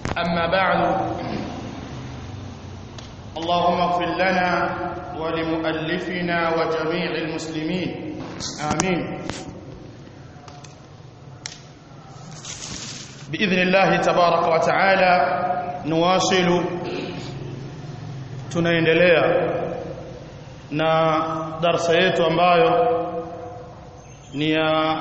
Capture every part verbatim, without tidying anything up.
أما بعد اللهم اغفر لنا ولمؤلفنا وجميع المسلمين آمين. بإذن الله تبارك وتعالى نواصل tunaendelea na darasa yetu ambayo ni ya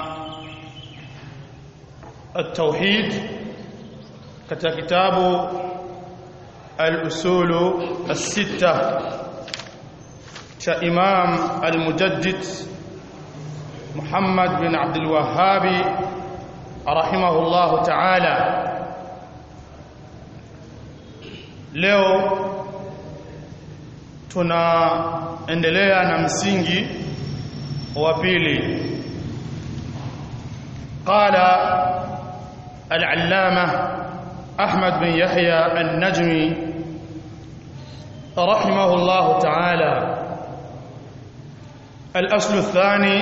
at-tauhid katika kitabu al-usul as-sittah cha Imam al-Mujaddid Muhammad bin Abdul Wahhab rahimahullah ta'ala. Leo tunaendelea na msingi wa pili. Qala al-allama Ahmad bin Yahya an-Najmi rahimahullah ta'ala, al-asl ath-thani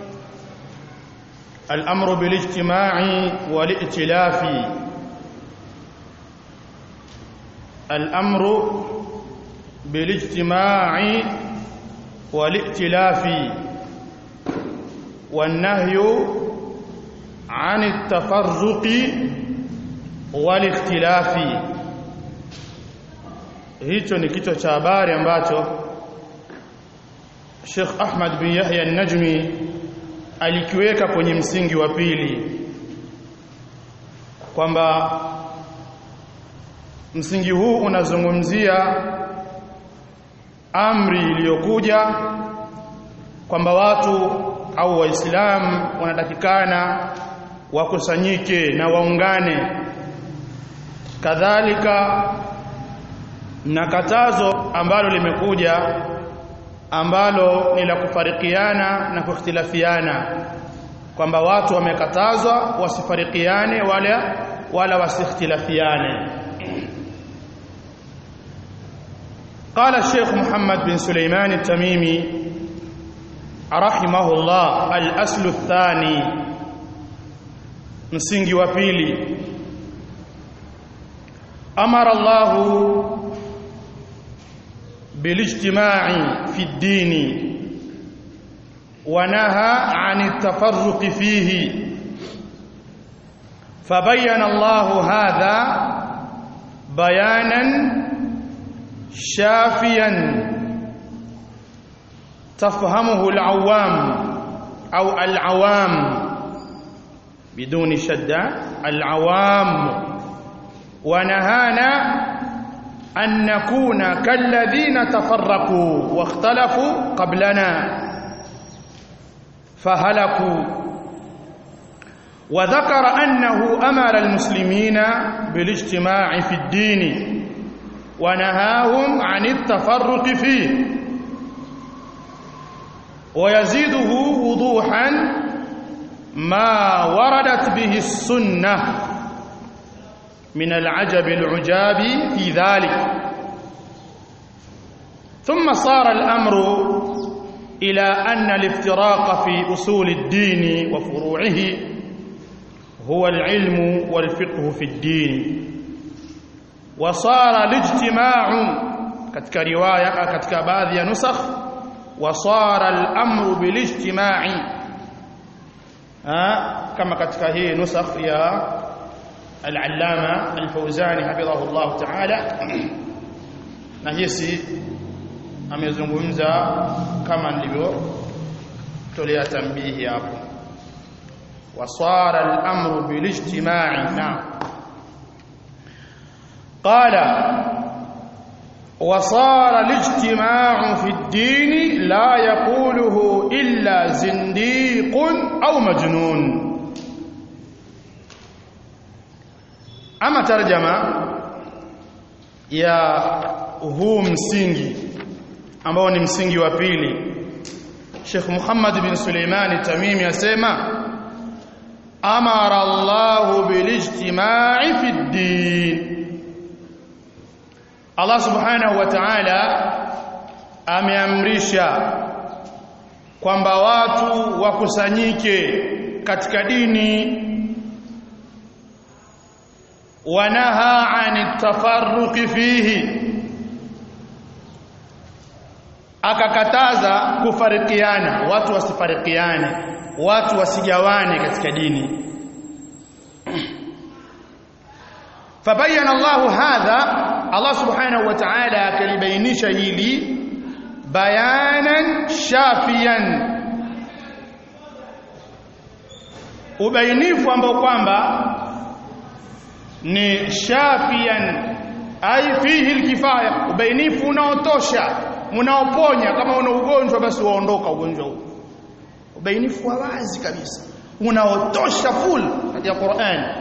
al-amru bil-ijtima'i wal-i'tilafi. al-amru بالاجتماع والائتلاف والنهي عن التفرق والاختلاف. Hicho ni kichwa cha habari ambacho Sheikh Ahmad bin Yahya an-Najmi alikiweka kwenye msingi wa pili, kwamba msingi huu unazungumzia amri iliyokuja kwamba watu au waislamu wanatakikana wakusanyike na waungane, kadhalika na katazo ambalo limekuja ambalo ni la kufarikiana na kuikhtilafiana, kwamba watu wamekatazwa wasifarikiane wala wala wasikhtilafiane. قال الشيخ محمد بن سليمان التميمي رحمه الله: الأصل الثاني، msingi wa pili. أمر الله بالاجتماع في الدين ونهى عن التفرق فيه، فبين الله هذا بيانا شافيا تفهمه العوام أو العوام بدون شدة، العوام، ونهانا أن نكون كالذين تفرقوا واختلفوا قبلنا فهلكوا، وذكر أنه أمر المسلمين بالاجتماع في الدين ونهاهم عن التفرق فيه، ويزيده وضوحا ما وردت به السنة من العجب العجاب في ذلك. ثم صار الأمر إلى أن الافتراق في أصول الدين وفروعه هو العلم والفقه في الدين، وصار الاجتماع katika riwaya katika baadhi ya nusakh وصار الامر بالاجتماع kama katika hii nusakh ya al-allama al-Fawzani hafidhahullah ta'ala, na hisi amezungumza kama nilivyo tolea tambihi hapo. وصار الامر بالاجتماع. نعم. قال: وصار الاجتماع في الدين لا يقوله إلا زنديق أو مجنون. أما ترجمة يا huu msingi ambao ni msingi wa pili, Sheikh Muhammad bin Suleiman Tamimi asema: amara Allahu bilijtima'i fi ddin. Allah subhanahu wa ta'ala ameamrisha kwamba watu wakusanyike katika dini, wanaha 'anit tafarruqi fihi, akakataza kufarikiana, watu wasifarikiane, watu wasigawane katika dini. fabayana Allah hadha, Allah subhanahu wa ta'ala akalibainisha hili bayanan shafiyan, ubainifu ambao kwamba ni shafiyan, ai fihi alkifaya, ubainifu unaotosha, unaoponya. Kama una ugonjwa basi waondoka ugonjwa huo, ubainifu wa wazi kabisa unaotosha full katika Qur'an.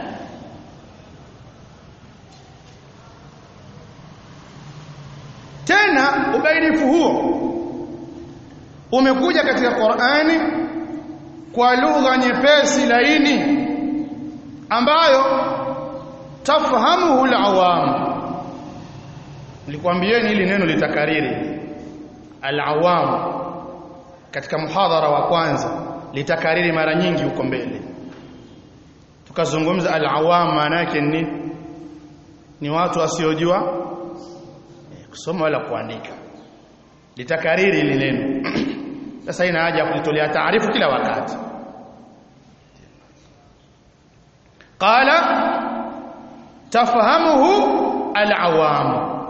Tena ubainifu huo umekuja katika Qur'ani kwa lugha nyepesi laini ambayo tafahamuhu al-awam. Nilikwambieni hili neno litakariri al-awam katika muhadhara wa kwanza, litakariri mara nyingi huko mbele. Tukazungumza al-awam maana yake ni ni watu wasiojua kusoma wala kuandika, litakariri hili neno. Sasa ina haja kulitolea taarifu kila wakati. Qala tafahamuhu al-awam,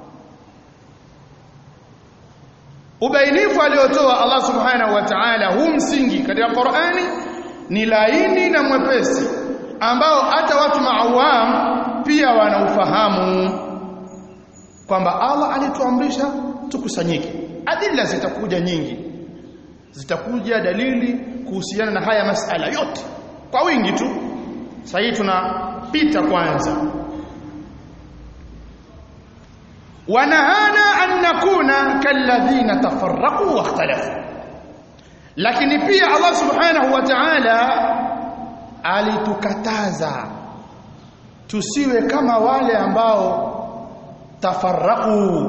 ubainifu aliotoa Allah subhanahu wa ta'ala huu msingi katika Qur'ani ni laini na mwepesi ambao hata watu maawam pia wanaufahamu, kwamba Allah alituamrisha tukusanyike. Adila zitakuja nyingi, zitakuja dalili kuhusiana na haya masala yote kwa wingi tu. Sasa hii tunapita kwanza, wanahana an nakuna kalladhina tafarraqu wa ikhtalafu, lakini pia Allah subhanahu wa ta'ala alitukataza tusiwe kama wale ambao tafarraqu,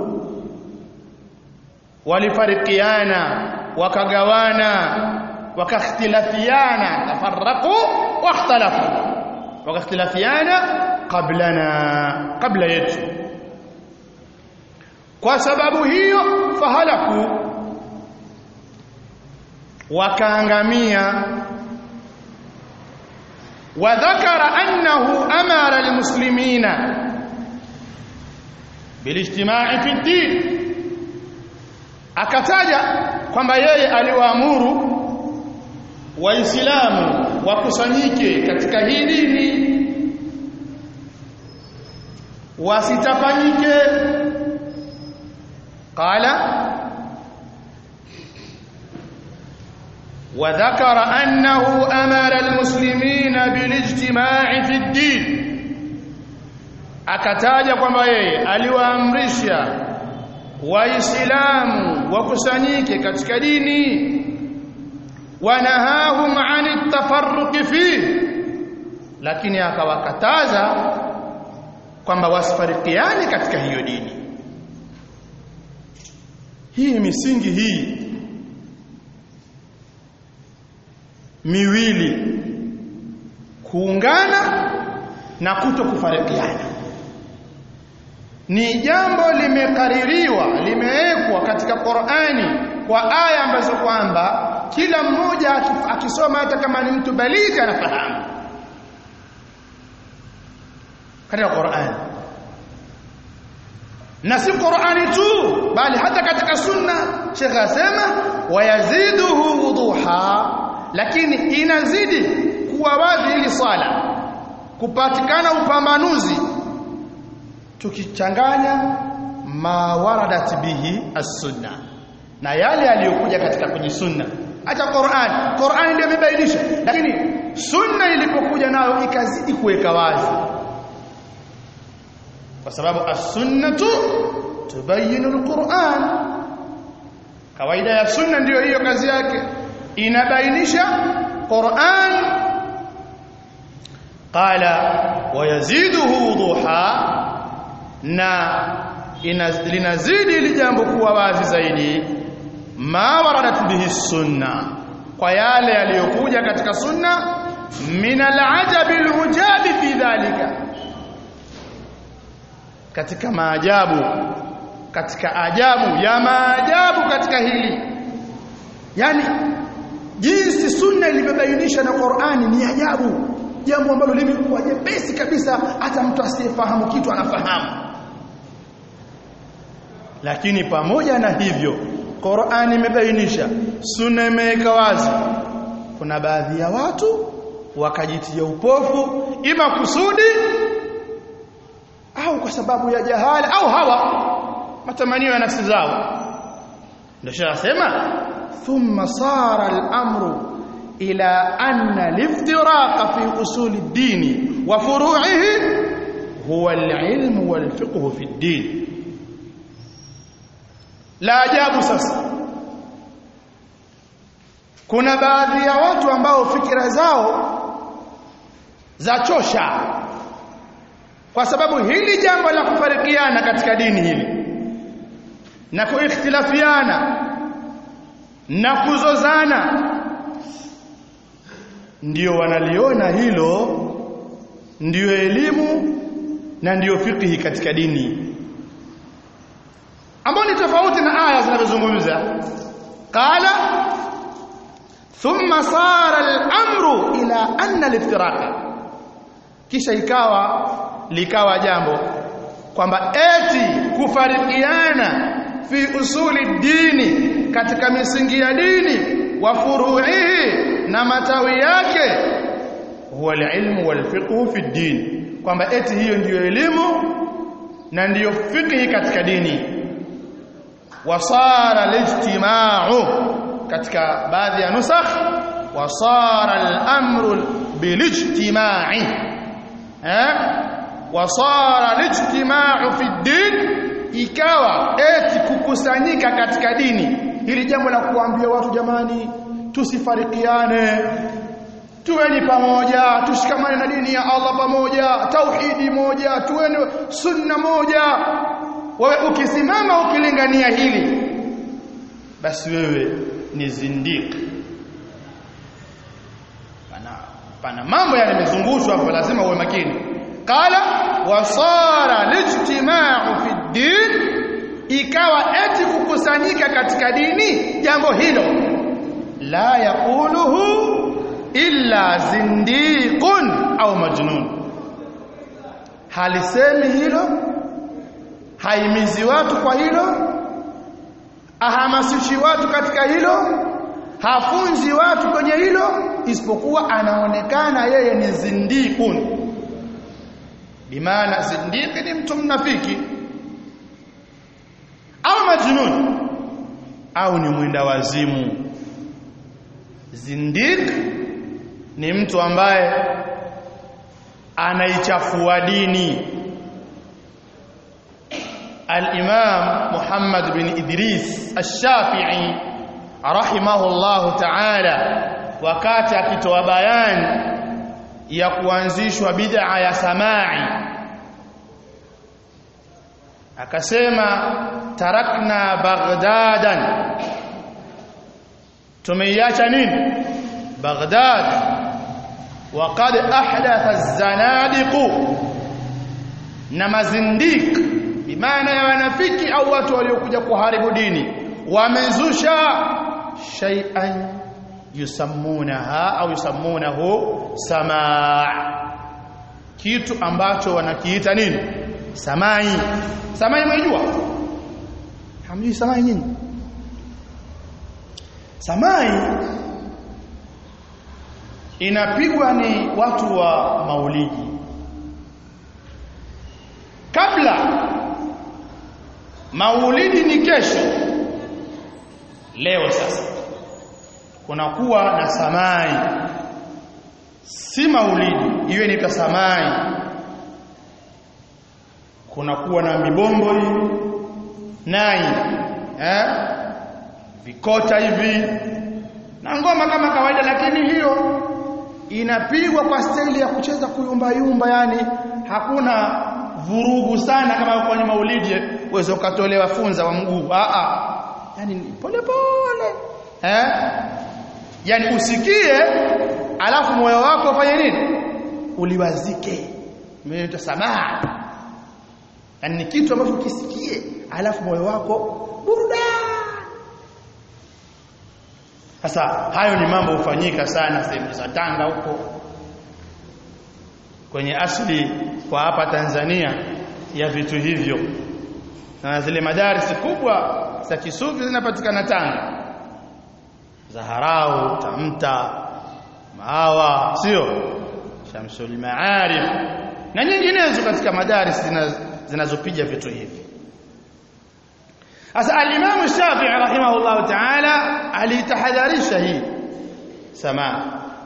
walifarikiana, wakagawana, wakakhtilafiana. Tafarraqu wa ikhtalafu, wakakhtilafiana qablana, qabla yetu. Kwa sababu hiyo fahalaku, wakaangamia. Wa dhakara annahu amara almuslimina bilijtima'i fi ddin, akataja kwamba yeye aliwaamuru waislamu wakusanyike katika hii dini, wasitafanyike. Qala wa dhakara annahu amara almuslimina bilijtima'i fi ddin, akataja kwamba yeye aliwaamrisha waislamu wakusanyike katika dini. Wanahahum 'anit tafarruqi fihi, lakini akawakataza kwamba wasifarikiane katika hiyo dini. Hii misingi hii miwili, kuungana na kutokufarikiana, ni jambo limekaririwa, limewekwa katika Qur'ani kwa aya ambazo kwamba kila mmoja akisoma, hata kama ni mtu baligha, anafahamu katika Qur'ani. Na si Qur'ani tu, bali hata katika sunna. Sheikh asema wayaziduhu wuduha, lakini inazidi kuwa wazi ili swala kupatikana upambanuzi tukichanganya ma waradat bihi as-sunna, na yale yaliyokuja katika kwenye sunna. Acha Qur'an, Qur'an ndio imebainisha, lakini sunna ilipokuja nayo ikazidi kuweka wazi, kwa sababu as-sunnatu tubayinu al-Qur'an. Kawaida ya sunna ndio hiyo kazi yake, inabainisha Qur'an. Qala wayaziduhu wuduha, na linazidi ili jambo kuwa wazi zaidi, ma waradat bihi sunna, kwa yale yaliyokuja katika sunna. Min al-ajabi al-ujabi fi dhalika, katika maajabu, katika ajabu ya maajabu katika hili, yani jinsi sunna ilivyobainisha na Qur'ani ni ajabu, jambo ambalo limekuwa jepesi kabisa, hata mtu asiyefahamu kitu anafahamu. Lakini pamoja na hivyo, Qur'ani imebainisha, sunna imeweka wazi, kuna baadhi ya watu wakajitia upofu, ima kusudi au kwa sababu ya jahala au hawa matamanio ya nafsi zao. Ndio shasema thumma sara al-amru ila anna al-iftiraqa fi usul ad-din wa furu'ihi huwa al-ilm wal-fiqh fi ad-din. La ajabu sasa, kuna baadhi ya watu ambao fikira zao za chosha, kwa sababu hili jambo la kufarikiana katika dini hili na kuikhtilafiana na kuzozana, ndio wanaliona hilo ndio elimu na ndio fiqhi katika dini, ambao ni tofauti na aya zinazozungumza qala thumma sara al-amru ila anna al-iftiraqa, kisha ikawa likawa jambo kwamba eti kufarikiana fi usuli dini, katika misingi ya dini, wa furu'ihi, na matawi yake, huwa al-ilmu wal-fiqhu fi din, kwamba eti hiyo ndiyo elimu na ndiyo fiqhi katika dini. Wasara al-ijtima'u, katika baadhi ya nusakh wasara al-amru bil-ijtima'i, eh wasara al-ijtima'u fi din, ikawa eti kukusanyika katika dini. Hili jambo la kuambia watu, jamani, tusifarikiane, tuweni pamoja, tushikamane na dini ya Allah pamoja, tauhidi moja, tuweni sunna moja. Wewe ukisimama ukilingania hili, basi wewe ni zindiq. Pana pana mambo yamezungushwa hapo, lazima uwe makini. Qala wasara lijtima'u fi din, ikawa eti kukusanyika katika dini, jambo hilo la yaquluhu illa zindiqun au majnun, halisemi hilo, haimizi watu kwa hilo, ahamasishi watu katika hilo, hafunzi watu kwenye hilo, isipokuwa anaonekana yeye ni zindiqun. Bimaana zindiq ni mtu mnafiki au majnun au ni mwenda wazimu. Zindiq ni mtu ambaye anaichafua dini. Al-Imam Muhammad bin Idris Ash-Shafi'i rahimahullahu ta'ala, wakati akitoa bayani ya kuanzishwa bid'a ya samai, akasema tarakna Baghdadan, tumeiacha nini Baghdad, wa qad ahdatha az-zanadiq, na mazindiq bimaana ya wanafiki au watu waliokuja kuharibu dini, wamezusha shay'an yusammunaha au yusammunahu samaa, kitu ambacho wanakiita nini samai. Samai mnajua? Hamjui samai nyinyi? Samai inapigwa ni watu wa maulidi. Kabla maulidi ni kesho, leo sasa kunakuwa na samai, si maulidi, iwe ni kasamai. Kunakuwa na mibombo hii nai, eh vikota hivi na ngoma kama kawaida, lakini hiyo inapigwa kwa staili ya kucheza kuyumba yumba, yani hakuna vurugu sana kama kwenye maulidi uweze ukatolewa funza wa mguu. A a yani pole pole, eh yani usikie, alafu moyo wako ufanye nini, uliwazike. Mimi nitasamaa, Ni kitu ambacho ukisikie alafu moyo wako buruda. Sasa hayo ni mambo hufanyika sana sehemu za Tanga huko. Kwenye asili kwa hapa Tanzania ya vitu hivyo. Na zile madarisi kubwa za kisufi zinapatikana Tanga. Zaharau, Tamta, Maawa, sio? Shamsul Maarif na nyinginezo katika madarisi zinazopiga vitu hivi. Sasa al-Imam Shafi'i rahimahullah ta'ala alitahadharisha hii samaa.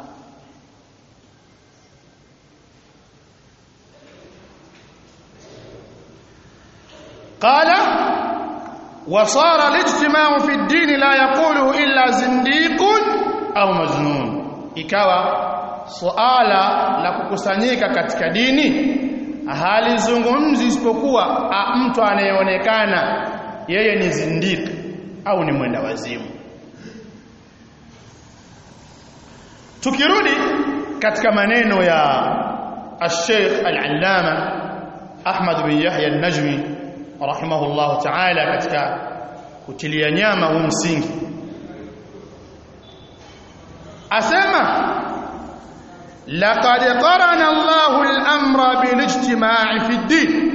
قال وصار الاجتماع في الدين لا يقوله إلا زنديق أو مجنون. Ikawa suala la kukusanyika katika dini halizungumzi isipokuwa mtu anayeonekana yeye ni zindiki au ni mwenda wazimu. Tukirudi katika maneno ya al-Sheikh al-Allama Ahmad bin Yahya al-Najmi rahimahullah ta'ala katika kutilia nyama huu msingi, asema laqad qarana Allahu al-amra bil-ijtima'i fi ad-din.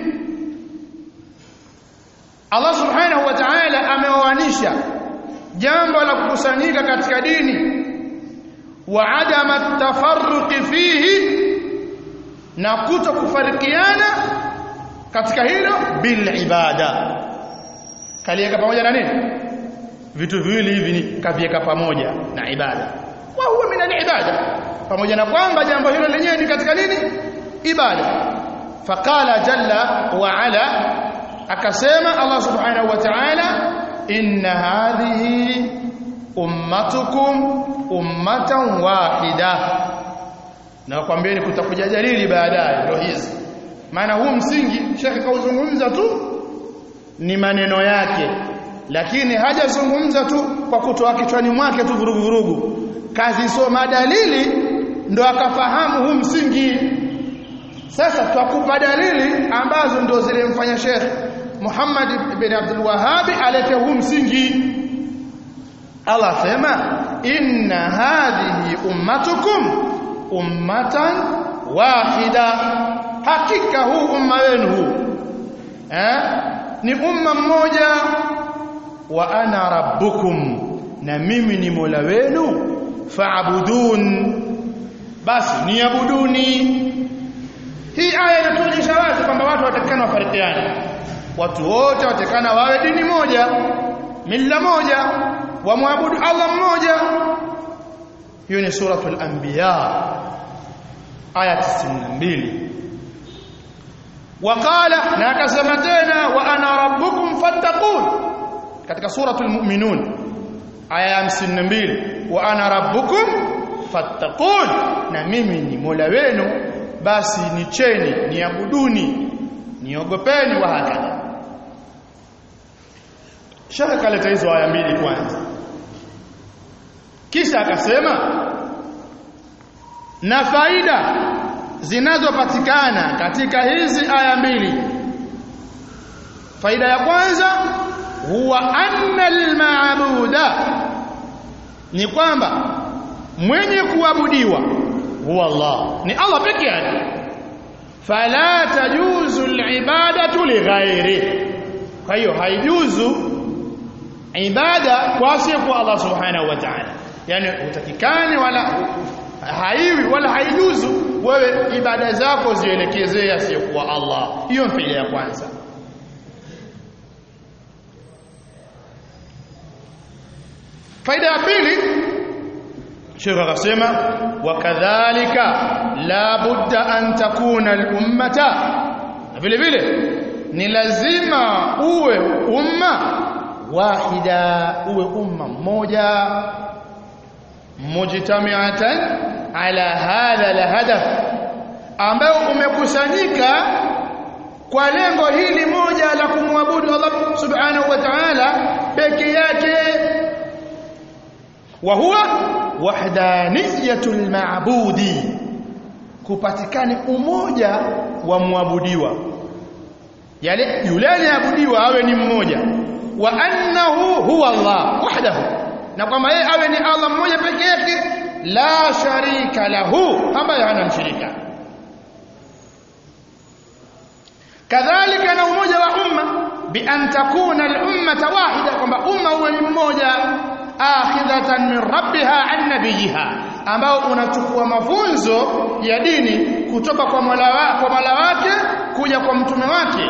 Allah subhanahu wa ta'ala ameoanisha jambo la kukusanyika katika dini wa adama at-tafarruq fihi, na kutokufarikiana katika hilo bil ibada. Kalieka pamoja na nini? Vitu viwili hivi ni kavieka pamoja na ibada. Wa huwa min al-ibada, pamoja na kwamba jambo hilo lenyewe ni katika nini? Ibada. Faqala jalla wa ala, akasema Allah subhanahu wa ta'ala, inna hadhihi ummatukum ummatan wahida. Na kwambieni kutakuja dalili baadaye ndio hizi. Maana huu msingi Sheikh kauzungumza tu ni maneno yake, lakini hajazungumza tu kwa kutoa kichwani mwake tu vurugu vurugu. Kazi soma dalili ndo akafahamu huu msingi. Sasa tutakupa dalili ambazo ndio zilimfanya Sheikh Muhammad ibn Abdul Wahhab alete huu msingi. Allah sema inna hadhihi ummatukum ummatan wahida, hakika huu umma wenu huu eh ni umma mmoja, wa ana rabbukum, na mimi ni Mola wenu, fa'budun, basi niabuduni. Hii aya inatuonyesha wazi kwamba watu watakana wafarikiane, watu wote watakana wawe dini moja, mila moja, wamwabudu Allah mmoja. Hiyo ni suratul Anbiya aya tisini na mbili. Waqala, na akasema tena, wa ana rabbukum fattaqun katika suratul Mu'minun aya hamsini na mbili, wa ana rabbukum fattaqun, na mimi ni Mola wenu basi nicheni, niabuduni, niogopeni. Wa hakika Sheikh kaleta hizo aya mbili kwanza, kisha akasema na faida zinazopatikana katika hizi aya mbili. Faida ya kwanza, huwa anna al-ma'buda, ni kwamba mwenye kuabudiwa huwa Allah, ni Allah pekee yake. Fala tajuzu al-ibadatu li ghairi, kwa hiyo haijuzu ibada kwa asiye Allah subhanahu wa ta'ala. Yani utakikani wala haiwi wala haijuzu wewe ibada zako zielekezee asiyekuwa Allah. Hiyo faida ya kwanza. Faida ya pili, Sheikh akasema wakadhalika la budda an takuna al-ummata, vile vile ni lazima uwe umma wahida, uwe umma mmoja, mujtami'atan ala hadha al-hadaf, ambao umekusanyika kwa lengo hili moja la kumwabudu Allah subhanahu wa ta'ala peke yake, wa huwa wahdaniyatul ma'budi, kupatikane umoja wa muabudiwa. yale yule anayeabudiwa awe ni mmoja, wa annahu huwa Allah wahdahu, na kwamba yeye awe ni Allah mmoja pekee yake, la sharika lahu, ambaye hana mshirika. Kadhalika na umoja wa umma, bi an takuna al-ummata wahida, kwamba umma uwe ni mmoja, akhidhatan min rabbiha an nabiyiha, ambao unachukua mafunzo ya dini kutoka kwa Mola kwa Mola wake kuja kwa mtume wake.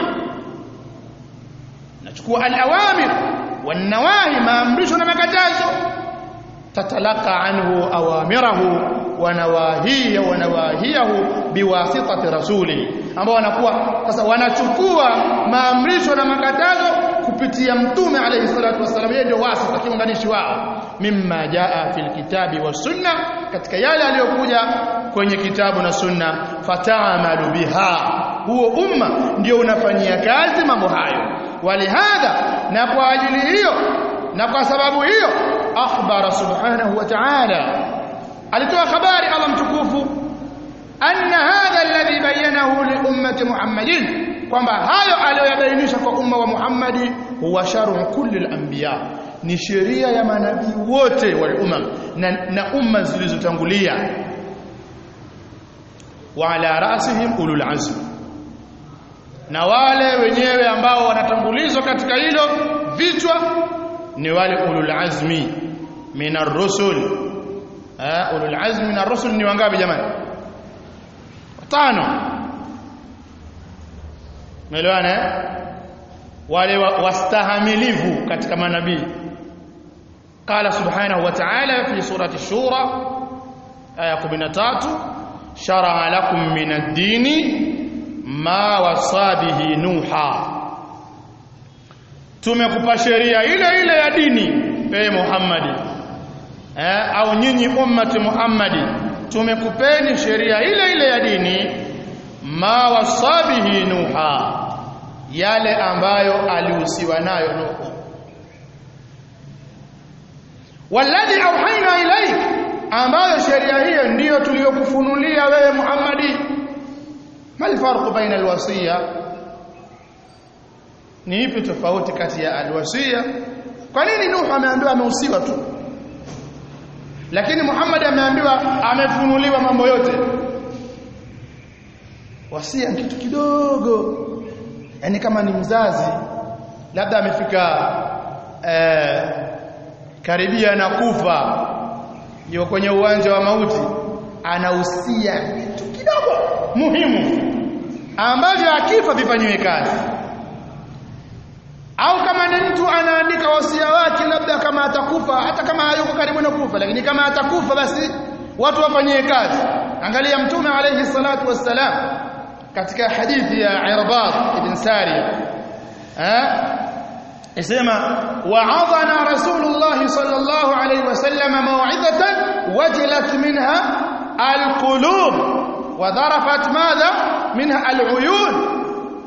Nachukua al-awamir wan nawahi, maamrisho na makatazo, tatalaka anhu awamirahu wa nawahiya wa nawahiyahu biwasitati rasuli, ambao wanakuwa sasa wanachukua maamrisho na makatazo kupitia mtume alayhi salatu wasallam. Yeye ndio wasita, kiunganishi wao, mimma jaa fil kitabi was sunna, katika yale aliyokuja kwenye kitabu na sunna. Fata'amalu biha, huo umma ndio unafanyia kazi mambo hayo. Walihadha, na kwa ajili hiyo na kwa sababu hiyo, akhbara subhanahu wa ta'ala, alitoa habari Allah mtukufu, anna hadha alladhi bayyanahu li ummati Muhammadin, kwamba hayo aliyoyabainisha kwa umma wa Muhammadi, huwa shar'u kulli al-anbiya, ni sheria ya manabii wote wal umam, na, na umma zilizotangulia. Wa ala rasihim ulul azm, na wale wenyewe ambao wanatangulizwa katika hilo vichwa ni wale ulul azmi minar rusul. Ah, ulul azmi minar rusul ni wangapi jamani? Tano. Umeelewana? Wale wastahamilivu katika manabii. Qala subhanahu wa ta'ala fi surati shura aya kumi na tatu, shara'a lakum minad dini ma wasa bihi nuha, tumekupa sheria ile ile ya dini ewe Muhammadi, eh, au nyinyi ummati Muhammadi, tumekupeni sheria ile ile ya dini, ma wasa bihi nuha, yale ambayo alihusiwa nayo Nuhu. Walladhi auhaina ilaik, ambayo sheria hiyo ndiyo tuliyokufunulia wewe Muhammadi. Mal farqu baina alwasiya, ni ipi tofauti kati ya alwasiya? Kwa nini Nuhu ameambiwa amehusiwa tu, lakini Muhammad ameambiwa amefunuliwa mambo yote? Wasia ni kitu kidogo, yani kama ni mzazi labda amefika eh, karibia na kufa, yuko kwenye uwanja wa mauti, anahusia kitu kidogo muhimu ambavyo akifa vifanywe kazi. Au kama ni mtu anaandika wasia wake, labda kama atakufa, hata kama hayuko karibu na kufa, lakini kama atakufa basi watu wafanyie kazi. Angalia mtume alayhi salatu wassalam katika hadithi ya Irbad ibn Sariya, eh, isema wa'adhana rasulullah sallallahu alayhi wasallam maw'idatan wajilat minha alqulub wa dharafat madha minha aluyun.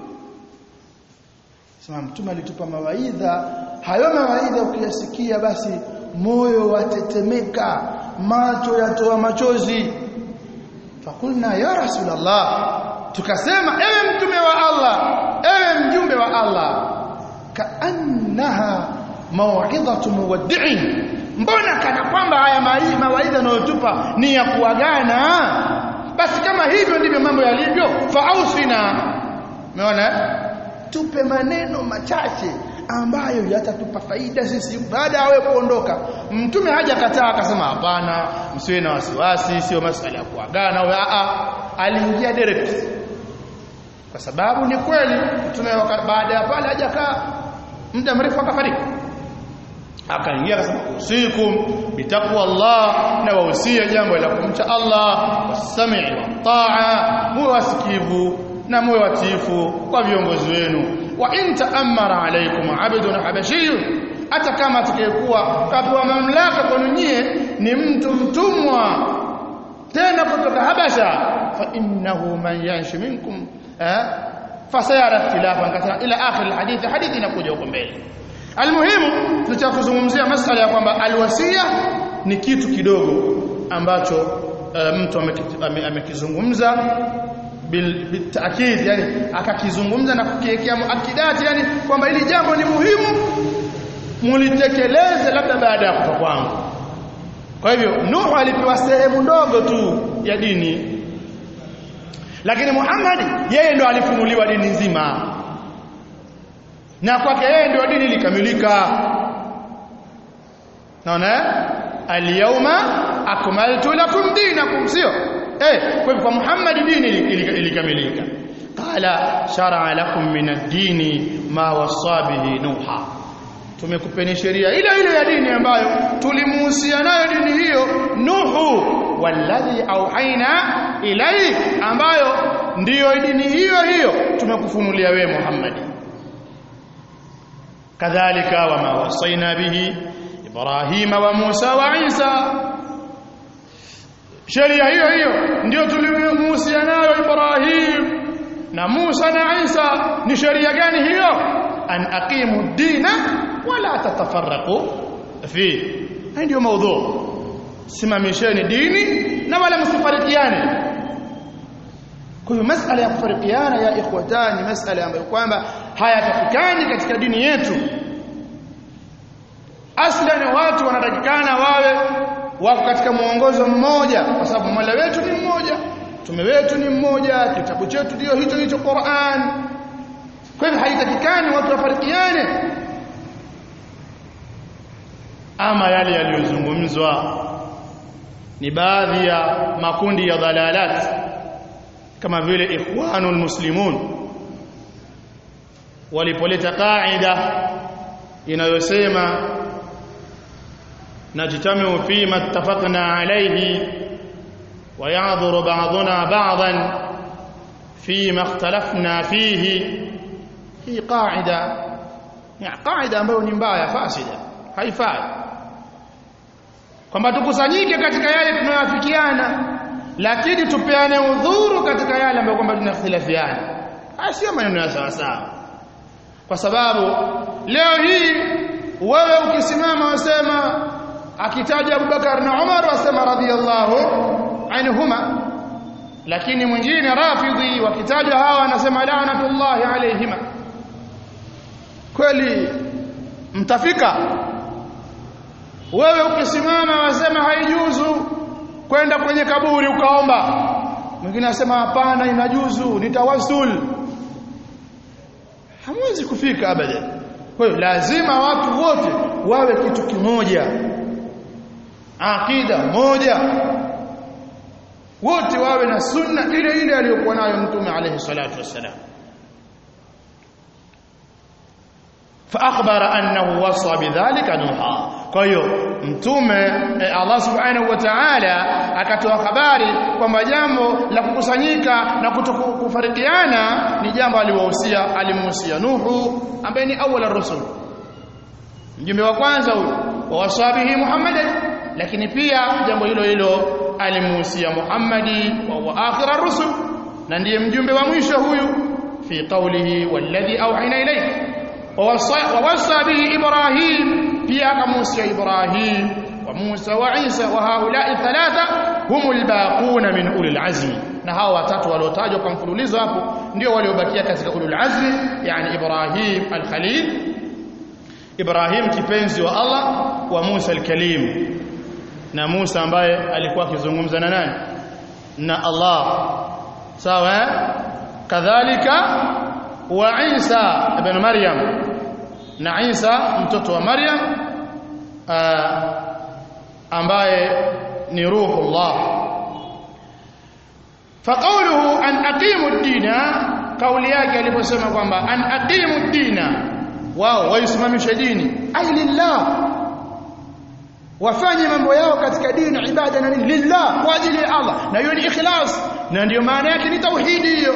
Sema mtume alitupa mawaidha, hayo mawaidha ukiyasikia basi moyo watetemeka, macho yatoa machozi. Fakulna ya rasulullah, tukasema ewe mtume wa Allah, ewe mjumbe wa Allah, kaannaha maw'idhatu muwaddi'in, mbona kana kwamba haya mawaidha unayotupa ni ya kuagana? Basi kama hivyo ndivyo mambo yalivyo, fa'usina, umeona, tupe maneno machache ambayo yatatupa faida sisi baada ya wewe kuondoka. Mtume haja kataa akasema hapana, msiwe na wasiwasi, sio masuala ya kuagana au a, aliingia direct, kwa sababu ni kweli mtume baada ya pale hajakaa muda mrefu akafariki. Akaingia akasema usikum bitaqwa Allah, na wahusia jambo la kumcha Allah, wasami'i wa ta'a, muwe wasikivu na muwe watiifu kwa viongozi wenu. Wa in ta'ammara alaykum 'abdun habashiyyun, hata kama atakayekuwa kapewa mamlaka kwenu nyie ni mtu mtumwa tena kutoka Habasha, fa innahu man yanshi minkum eh fasayara ikhtilafan kathira ila akhir alhadith. Hadithi inakuja huko mbele. Almuhimu tunachozungumzia masala ya kwamba alwasia ni kitu kidogo ambacho uh, mtu amekizungumza bil bitakid, yani akakizungumza na kukiwekea muakidati, yani kwamba hili jambo ni muhimu mulitekeleze labda baada ya kufa kwangu. Kwa hivyo Nuhu alipewa sehemu ndogo tu ya dini, lakini Muhammad yeye ndo alifunuliwa dini nzima, na kwake yeye ndio dini ilikamilika. Naona al-yawma akmaltu lakum dinakum, sio eh? Kwa hivyo kwa Muhammad dini ilikamilika. Qala shar'a lakum min ad-dini ma wasa bihi Nuha, tumekupeni sheria ile ile ya dini ambayo tulimuhusia nayo dini hiyo Nuhu, walladhi auhaina ilai, ambayo ndiyo dini hiyo hiyo tumekufunulia wewe Muhammad. Kadhalika wama wasaina bihi Ibrahim wa Musa wa Isa, sheria hiyo hiyo ndio tulimuhusia nayo Ibrahim na Musa na Isa. Ni sheria gani hiyo? An aqimu ad-dina wala tatafarraqu fi, ndio mada, simamisheni dini na wala msifarikiane. Kwa hiyo masala ya kufarikiana ya ikhwatani, masala ambayo kwamba hayatakikani katika dini yetu. Aslan watu wanatakikana wawe wako katika muongozo mmoja, kwa sababu Mola wetu ni mmoja, Mtume wetu ni mmoja, kitabu chetu ndio hicho hicho Qur'an. Kwa hivyo haitakikani watu wafarikiane. Ama yale yaliyozungumzwa ni baadhi ya makundi ya dhalalat kama vile Ikhwanul Muslimun walipoleta kaida inayosema najtamiu fi ma ittafaqna alayhi wa ya'dhuru ba'duna ba'dan fi ma ikhtalafna fihi. Hii kaida ni kaida ambayo ni mbaya, fasida, haifai kwamba tukusanyike katika yale tunayoafikiana, lakini tupeane udhuru katika yale ambayo kwamba tunakhtilafiana. Sio maneno ya sawa sawa, kwa sababu leo hii wewe ukisimama wasema, akitaja Abubakar na Umar wasema radhiyallahu anhuma, lakini mwingine Rafidhi wakitaja hawa anasema la'natullahi alayhima. Kweli mtafika? Wewe ukisimama wasema haijuzu kwenda kwenye kaburi ukaomba, mwingine anasema hapana inajuzu, ni tawassul. Hamwezi kufika abada. Kwa hiyo lazima watu wote wawe kitu kimoja, akida moja, wote wawe na sunna ile ile aliyokuwa nayo Mtume alayhi salatu wassalam. فاخبر انه وصى بذلك نوحا. Kwa hiyo Mtume Allah subhanahu wa ta'ala akatoa habari kwamba jambo la kukusanyika na kutokufarikiana ni jambo aliwahusia, alimuhusia Nuhu ambaye ni awwal ar-rusul, mjumbe wa kwanza huyo, wa wasabihi Muhammad. Lakini pia jambo hilo hilo alimuhusia Muhammadi wa akhir ar-rusul, na ndiye mjumbe wa mwisho huyu, fi qawlihi walladhi awhayna ilayka ووصى به إبراهيم pia akamuhusia Ibrahim wa Musa wa Isa, wa haulai thalatha humul baquna min ulil azmi. Na hao watatu waliotajwa kwa mfululizo hapo ndio waliobakia katika ulul azmi, yani Ibrahim al-Khalil, Ibrahim kipenzi wa Allah, wa Musa al-Kalim, na Musa ambaye alikuwa akizungumza na nani? Na Allah. Sawa? Kadhalika wa Isa ibn Maryam, na Isa mtoto wa Maryam ambaye ni ruhullah. Faqawluhu an aqimu ad-dina, kauli yake aliposema kwamba an aqimu ad-dina, wao waisimamishe dini, ay lillah, wafanye mambo yao katika dini, ibada na nini, lillah, kwa ajili ya Allah, na hiyo ni ikhlas, na ndio maana yake ni tauhidi hiyo.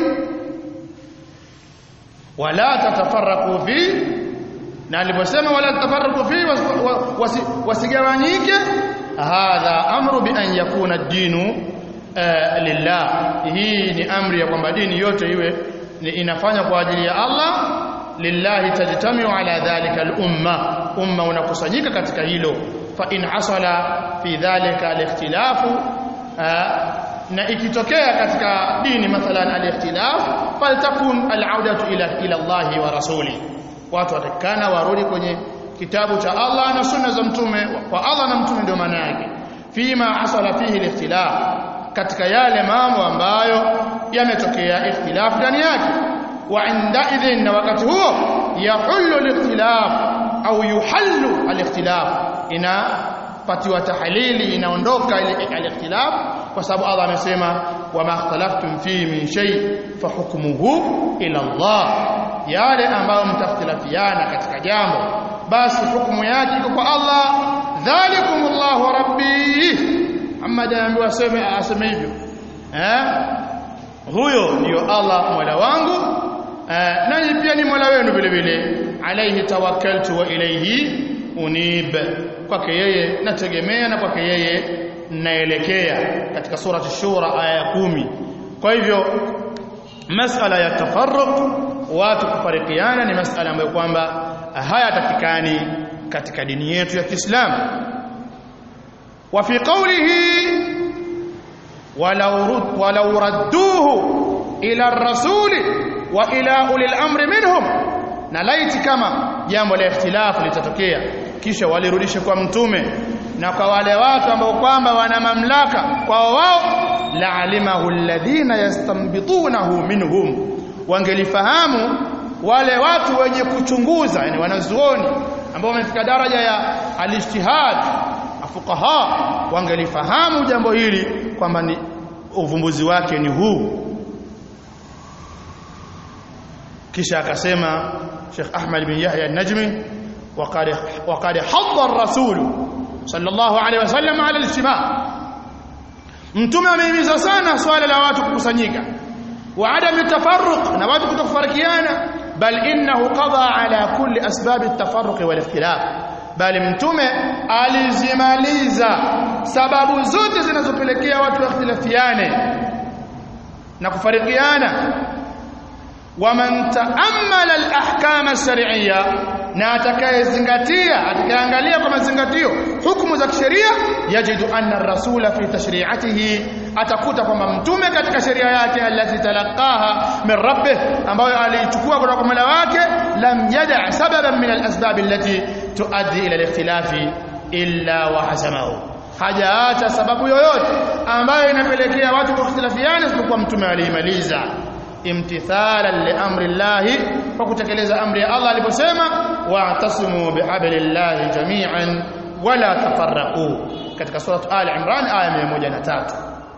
Wala tatafarraqu fi, na aliposema wala tatafarraqu fi wasigawanyike, hadha amru bi an yakuna ad-dinu lillah. Hii ni amri ya kwamba dini yote iwe inafanya kwa ajili ya Allah. Lillahi tajtamiu ala dhalika al-umma, umma unakusanyika katika hilo. Fa in hasala fi dhalika al-ikhtilafu na ikitokea katika dini mathalan al-ikhtilaf faltakun al-audatu ila ila Allah wa rasuli, watu watakana warudi kwenye kitabu cha Allah na sunna za mtume kwa Allah na mtume, ndio maana yake fima hasala fihi al-ikhtilaf, katika yale mambo ambayo yametokea ikhtilaf ndani yake. Wa inda idhin, na wakati huo yahullu al-ikhtilaf au yuhallu al-ikhtilaf, ina patiwa tahlili, inaondoka ile al-ikhtilaf, kwa sababu Allah amesema wama ikhtalaftum fi min shay fa hukmuhu ila Allah, yale ambayo mtakhtilafiana katika jambo basi hukumu yake iko kwa Allah. Dhalikumullahu rabbi, Muhammad anaambiwa aseme aseme hivyo, eh huyo ndio Allah mola wangu, eh nani pia ni mola wenu vile vile. Alayhi tawakkaltu wa ilayhi unib, kwake yeye nategemea na kwake yeye naelekea, katika sura ash-Shura aya ya kumi. Kwa hivyo masala ya tafarruq, watu kufarikiana, ni masala ambayo kwamba hayatakikani katika dini yetu ya Kiislamu. Wa fi qawlihi walau walau radduhu ila ar-rasuli wa ila ulil amri minhum, na laiti kama jambo la ikhtilafu litatokea kisha walirudishe kwa mtume na kwa wale watu ambao kwamba wana mamlaka kwa wao, la alimahu alladhina yastanbitunahu minhum, wangelifahamu wale watu wenye kuchunguza, yani wanazuoni ambao wamefika daraja ya al-ijtihad, afuqaha, wangelifahamu jambo hili kwamba ni uvumbuzi wake ni huu. Kisha akasema Sheikh Ahmad bin Yahya an-Najmi, waqad waqad hadda ar-rasul sallallahu alayhi wasallam ala al-ijtima', mtume amehimiza sana swala la watu kukusanyika, wa adam tafarruq, na watu kutofarikiana, bal innahu qada ala kulli asbab at-tafarruq wal ikhtilaf, bali mtume alizimaliza sababu zote zinazopelekea watu wakhtilafiane na kufarikiana. Waman ta'ammala al-ahkam ash-shar'iyya, na atakayezingatia, atakayeangalia kwa mazingatio hukumu za kisheria, yajidu anna ar-rasula fi tashri'atihi, atakuta kwamba mtume katika sheria yake allati talaqaha min rabbih, ambayo alichukua kutoka kwa Mola wake, lam yada' sababan min al-asbab allati tuaddi ila al-ikhtilafi illa wa hasamahu, hajaacha sababu yoyote ambayo inapelekea watu kukhtilafiana isipokuwa mtume aliimaliza. Imtithalan li amri Allah, kwa kutekeleza amri ya Allah aliposema wa'tasimu bihablillahi jami'an wala tafarraqu, katika sura Ali Imran aya mia moja na tatu.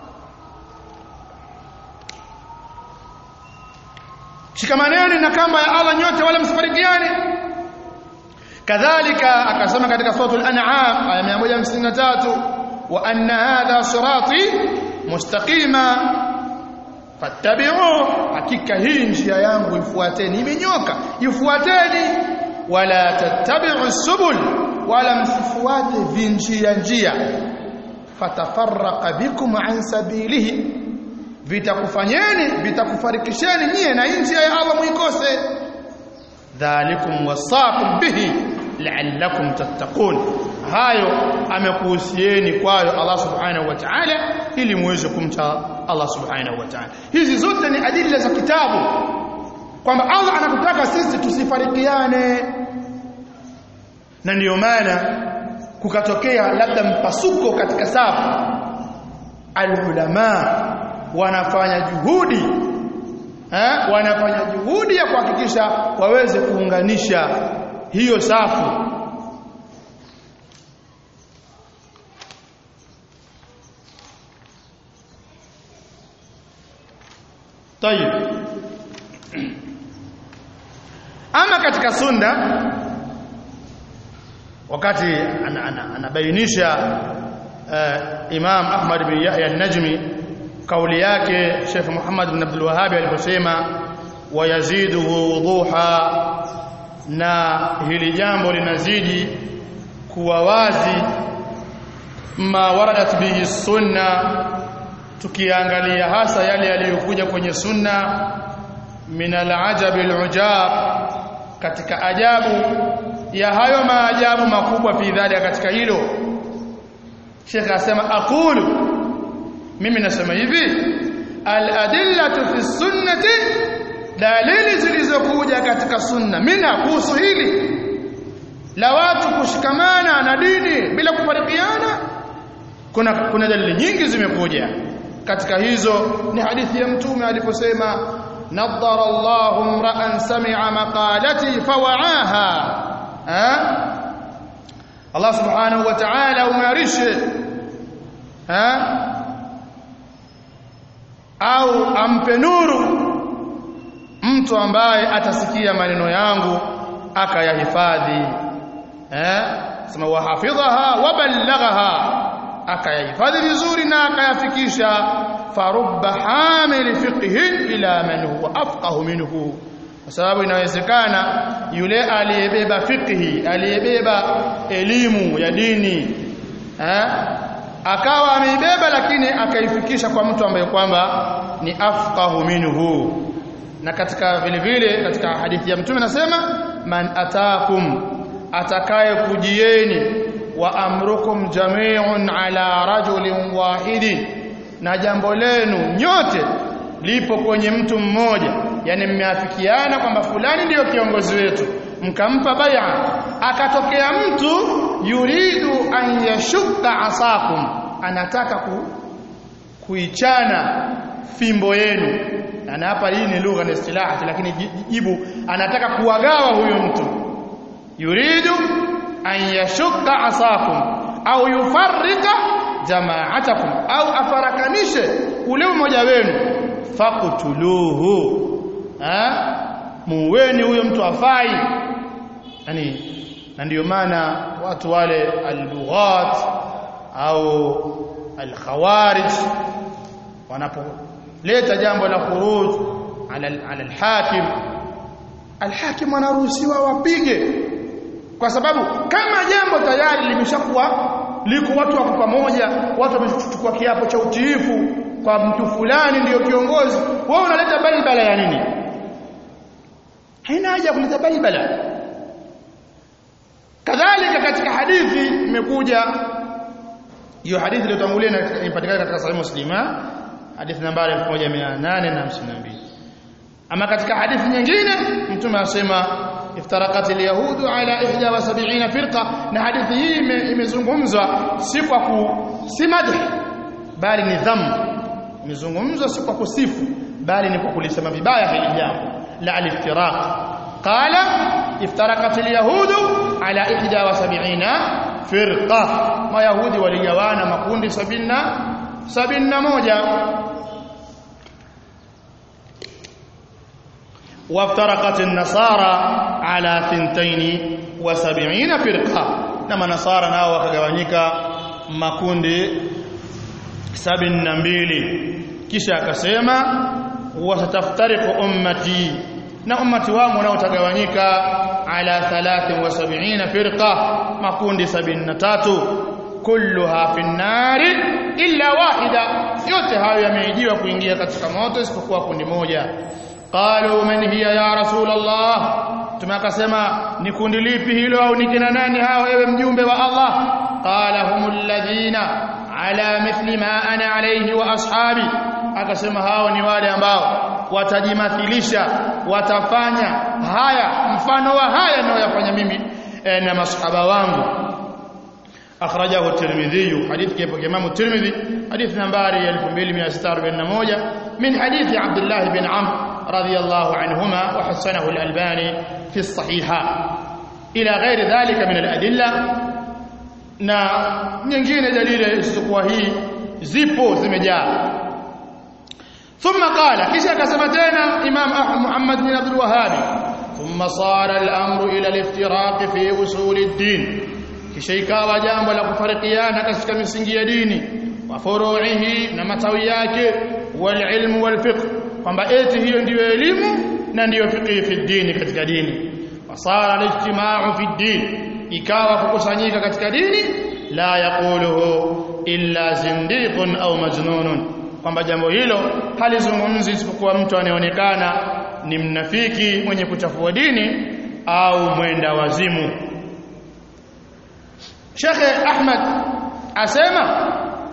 Shikamaneni na kamba ya Allah nyote wala msifarikiane. Kadhalika akasema katika sura Al-An'am aya mia moja hamsini na tatu, wa anna hadha sirati mustaqima fattabi'u, hakika hii njia yangu ifuateni, imenyoka ifuateni. Wala tattabi'u subul, wala msifuate vinjia njia, fatafarraqa bikum an sabilihi, vitakufanyeni vitakufarikisheni nyie na njia ya Allah muikose. Dhalikum wasaqum bihi la'allakum tattaqun, hayo amekuhusieni kwayo Allah subhanahu wa ta'ala ili muweze kumcha Allah subhanahu wa ta'ala. Hizi zote ni adila za kitabu kwamba Allah anatutaka sisi tusifarikiane, na ndio maana kukatokea labda mpasuko katika safu, alulama wanafanya juhudi eh wanafanya juhudi ya kuhakikisha waweze kuunganisha hiyo safu. Tayeb, ama katika sunna, wakati anabainisha uh, Imam Ahmad bin Yahya an-Najmi kauli yake Sheikh Muhammad bin Abdul Wahhab aliposema wayaziduhu wuduha, na hili jambo linazidi kuwa wazi, ma waradat bihi sunna, tukiangalia hasa yale yaliyokuja kwenye sunna, min al-ajab al-ujab, katika ajabu ya hayo maajabu makubwa, fi dhalika, katika hilo. Sheikh asema aqulu, mimi nasema hivi al-adillatu fi sunnati dalili zilizokuja katika sunna mina kuhusu hili la watu kushikamana na dini bila kufarikiana kuna kuna dalili nyingi zimekuja katika hizo ni hadithi ya mtume aliposema nadhara Allahu imra'an sami'a maqalati fawa'aha ha Allah subhanahu wa ta'ala umarishe ha au ampe nuru mtu ambaye atasikia maneno yangu akayahifadhi eh sema wahafidhaha waballaghaha akayahifadhi vizuri na akayafikisha farubba hamil fiqhin ila man huwa afqahu minhu kwa sababu inawezekana yule aliyebeba fiqhi aliyebeba elimu ya dini eh akawa ameibeba lakini akaifikisha kwa mtu ambaye kwamba ni afqahu minhu na katika vile vile katika hadithi ya mtume nasema man ataakum atakaye kujieni wa amrukum jami'un ala rajulin wahidin na jambo lenu nyote lipo kwenye mtu mmoja yani mmeafikiana kwamba fulani ndiyo kiongozi wetu mkampa bai'a akatokea mtu yuridu an yashukka asakum anataka ku, kuichana fimbo yenu na hapa hii ni lugha na istilahi lakini jibu anataka kuwagawa huyo mtu yuridu an yashukka asakum au yufarrika jama'atakum au afarakanishe ule mmoja wenu faqtuluhu ha muweni huyo mtu afai yani na ndio maana watu wale al-lughat au al-khawarij wanapoleta jambo la khuruj ala ala al-hakim al-hakim anaruhusiwa wapige kwa sababu kama jambo tayari limeshakuwa liko watu wako pamoja watu wamechukua kiapo cha utiifu kwa mtu fulani ndiyo kiongozi wewe unaleta balibala ya nini haina haja kuleta balibala kadhalika katika hadithi imekuja hiyo hadithi iliyotangulia inapatikana katika Sahih Muslim hadithi nambari elfu moja mia nane hamsini na mbili ama katika hadithi nyingine mtume asema iftaraqat al-yahud ala ihda wa sab'ina firqa na hadithi hii imezungumzwa si kwa si madh bali ni dhamm imezungumzwa si kwa kusifu bali ni kwa kulisema vibaya hili jambo la al-iftiraq qala iftaraqat al-yahud ala ihda wa sab'ina firqa mayahudi waligawana makundi sabina sabini na moja وافترقت النصارى على اثنتين وسبعين فرقه نما نصارى nao wakagawanyika makundi sabini na mbili kisha akasema wasataftariqu ummati na ummati wangu nao utagawanyika ala thalathin wa sab'ina firqa makundi sabini na tatu kulluha fi an-nari illa wahida yote hayo yameijiwa kuingia katika moto isipokuwa kundi moja qalu man hiya ya rasul Allah tumakasema ni kundi lipi hilo au ni kina nani hao ewe mjumbe wa Allah qala humul ladhina ala mithli ma ana alayhi wa ashabi akasema hao ni wale ambao watajimathilisha watafanya haya mfano wa haya ninayoyafanya mimi e, na masahaba wangu akhrajahu at-Tirmidhi hadith kipo Imam at-Tirmidhi hadith nambari elfu mbili mia sita arobaini na moja min hadith Abdullah bin Amr radiyallahu anhuma wa hasanahu al-Albani fi as-sahiha ila ghairi dhalika min al-adilla na nyingine dalili zisizokuwa hii zipo zimejaa thumma qala kisha akasema tena Imam Muhammad bin Abdul Wahhab thumma sara al-amru ila al-iftiraq fi usul ad-din kisha ikawa jambo la kufarikiana katika misingi ya dini wa furu'ihi na matawi yake wal ilmu wal fiqh kwamba eti hiyo ndiyo elimu na ndiyo fiqh fi dini katika dini wasara al-ijtima'u fi din ikawa kukusanyika katika dini la yaquluhu illa zindiqun au majnunun kwamba jambo hilo halizungumzi isipokuwa mtu anayeonekana ni mnafiki mwenye kuchafua dini au mwenda wazimu Sheikh Ahmad asema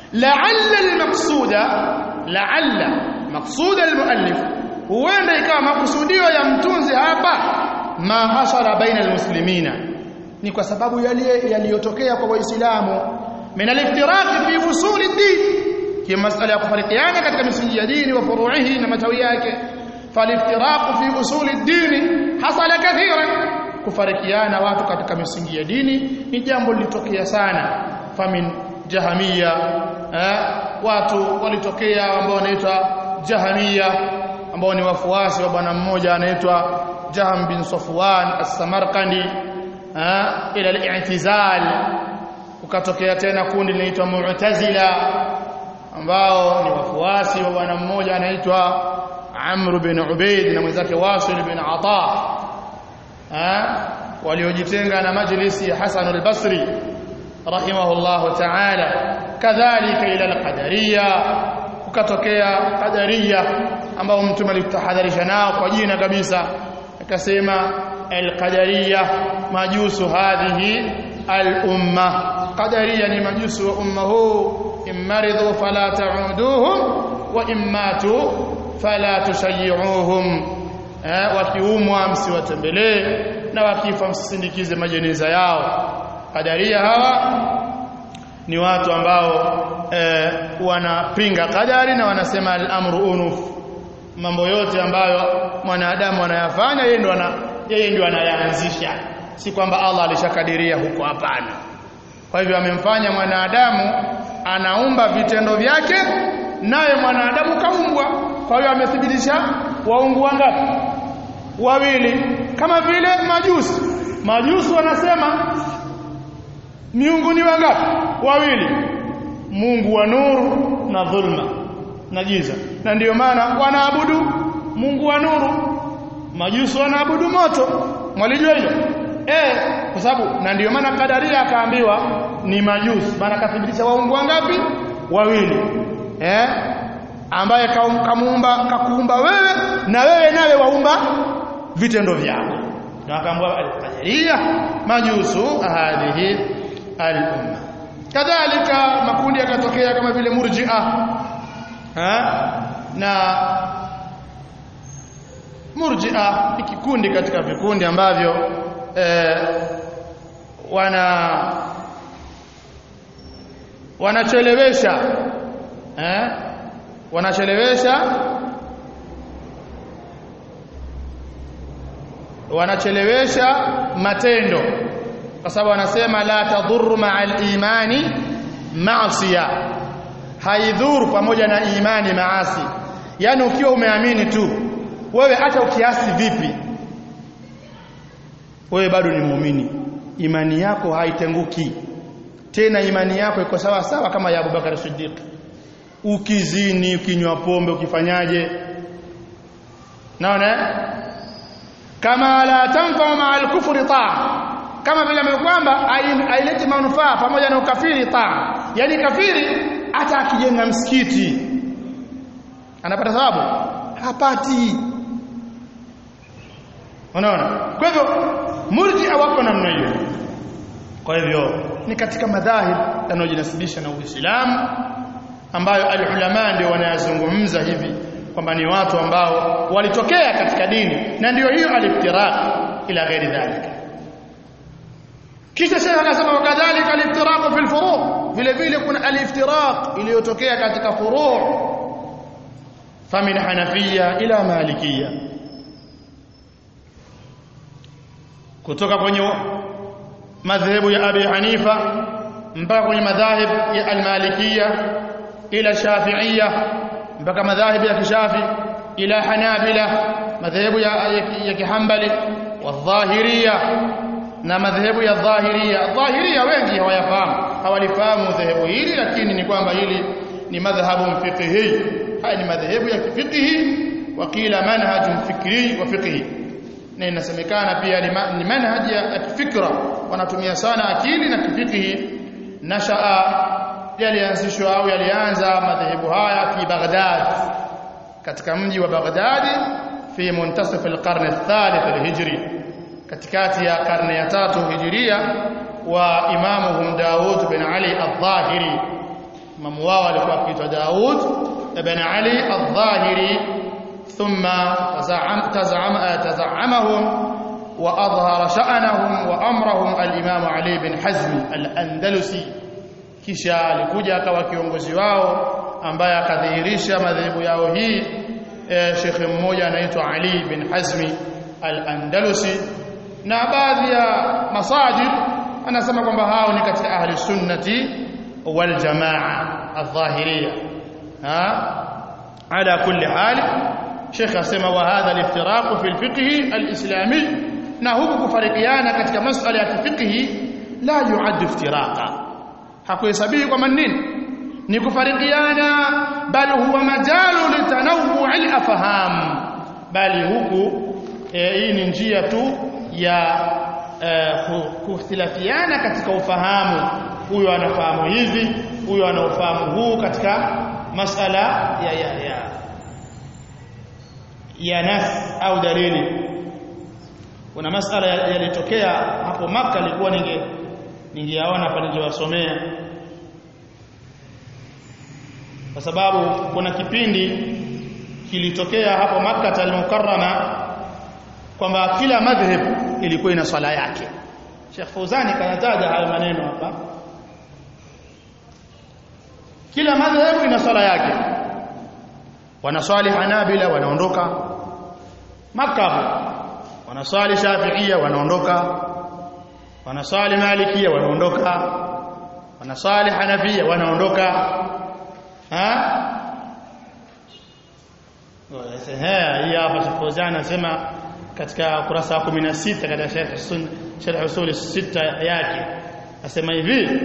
la'alla al-maqsuda la'alla maqsuda al-muallif huenda ikawa makusudio ya mtunzi hapa ma hasala baina al-muslimina ni kwa sababu yale yaliyotokea kwa waislamu min al-iftiraq fi usul ad-din kama masala ya kufarikiana katika misingi ya dini wa furu'ihi na matawi yake فالافtiraq fi usul ad-din hasala kathiran kufarikiana watu katika misingi ya dini ni jambo lilitokea sana famin jahamia eh, watu walitokea ambao wanaitwa jahamia ambao ni wafuasi wa bwana mmoja anaitwa Jaham bin Safwan as-Samarqandi eh, ila al-i'tizal ukatokea tena kundi linaloitwa Mu'tazila ambao ni wafuasi wa bwana mmoja anaitwa Amr bin Ubayd na mwenzake Wasil bin Ata eh waliojitenga na majlisi ya Hasan al-Basri rahimahullah ta'ala kadhalika ila al-qadariyya ukatokea qadariyya ambao mtume alitahadharisha nao kwa jina kabisa akasema al-qadariyya majusu hadhihi al-umma qadariyya ni majusu wa umma huu immaridhu fala ta'uduhum wa immatu fala tushayyuhum eh wakiumwa msiwatembelee na wakifa msisindikize majeneza yao qadaria hawa ni watu ambao eh, wanapinga qadari na wanasema al-amru unuf mambo yote ambayo mwanadamu anayafanya yeye ndo ana yeye ndo anayaanzisha si kwamba Allah alishakadiria huko hapana kwa hivyo amemfanya mwanadamu anaumba vitendo vyake naye mwanadamu kaumbwa kwa hiyo amethibitisha waungu wangapi wawili kama vile majusi majusi wanasema miungu ni wangapi wawili Mungu wa nuru na dhulma na giza na ndiyo maana wanaabudu Mungu wa nuru majusi wanaabudu moto mwalijua hilo eh kwa sababu na ndiyo maana kadaria akaambiwa ni majusi maana kathibitisha waungu wangapi wawili eh ambaye kamuumba kakuumba wewe na wewe nawe waumba vitendo vyako na akaambiwa al-qadaria majusu hadhihi al-umma kadhalika makundi yakatokea kama vile murji'a ha na murji'a ni kikundi katika vikundi ambavyo eh, wana wanachelewesha eh wanachelewesha wanachelewesha matendo kwa sababu wanasema la tadhurru ma'al imani ma'siya haidhuru pamoja na imani maasi yani ukiwa umeamini tu wewe hata ukiasi vipi wewe bado ni muumini imani yako haitenguki tena imani yako iko sawa sawa kama ya Abubakar Siddiq ukizini ukinywa pombe ukifanyaje naona kama la tanfa ma'al kufri ta'a kama vile kwamba haileti manufaa pamoja na ukafiri ta'a yani kafiri hata akijenga msikiti anapata thawabu hapati unaona kwa hivyo murji'a wako namna hiyo kwa hivyo ni katika madhahib yanayojinasibisha na Uislamu ambayo al-ulama ndio wanayazungumza hivi kwamba ni watu ambao walitokea katika dini na ndio hiyo al-iftiraq ila ghairi dhalika kisha sasa akasema wakadhalika al-iftiraq fi al-furu' vile vile kuna al-iftiraq iliyotokea katika furu' famin hanafiyya ila malikiyya kutoka kwenye madhehebu ya Abi Hanifa mpaka kwenye madhahib ya al-malikiyya ila shafi'iyya mpaka madhahib ya kishafi ila hanabila madhehebu ya ya kihambali wadhahiriyya na madhehebu ya dhahiriyya dhahiriyya wengi hawayafahamu hawalifahamu dhehebu hili lakini ni kwamba hili ni madhhabu fiqhi haya ni madhehebu ya fiqhi wakila manhajun fikri wa fiqhi na inasemekana pia ni manhaji ya fikra wanatumia sana akili na kifiqhi nashaa yalianzishwa au yalianza madhehebu haya fi Baghdad katika mji wa Baghdad fi muntasif al-qarn al-thalith al-hijri katikati ya karne ya tatu hijiria wa imamuhum Daud bin Ali al-Dhahiri imamu wao alikuwa akiitwa Daud ibn Ali al-Dhahiri thumma taza'am taza'am taza'amahum wa adhhara sha'nahum wa amrahum al-Imam Ali bin Hazm al-Andalusi kisha alikuja akawa kiongozi wao ambaye akadhihirisha madhehebu yao hii e, shekhe mmoja anaitwa Ali bin Hazmi al-Andalusi na baadhi ya masajid anasema kwamba hao ni katika ahli sunnati wal jamaa adh-dhahiriyya ha ala kulli hal shekhe asema wa hadha al-iftiraq fi al-fiqh al-islami na huku kufarikiana katika masuala ya fiqh la yu'ad iftiraqa hakuhesabii kwamba nini ni kufarikiana bali huwa majalu litanawwu al-afham bali huku e, hii ni njia tu ya e, kukhtilafiana katika ufahamu huyo anafahamu hivi huyo anaofahamu huu katika masala ya ya ya ya nas au dalili kuna masala yalitokea hapo Makka ilikuwa ninge ningeaona pale niliwasomea kwa sababu kuna kipindi kilitokea hapo Makkah al-Mukarrama kwamba kila madhhabu ilikuwa ina swala yake. Sheikh Fauzani kayataja hayo maneno hapa. Kila madhhabu ina swala yake. Wanaswali Hanabila wanaondoka Makkah. Wanaswali Shafi'ia wanaondoka. Wanaswali Malikia wanaondoka. Wanaswali Hanafia wanaondoka. Ha? Ngoja hii hapa Fauzani anasema katika kurasa wa kumi na sita katika Sharh Sunna Sharh Usul sita yake asema hivi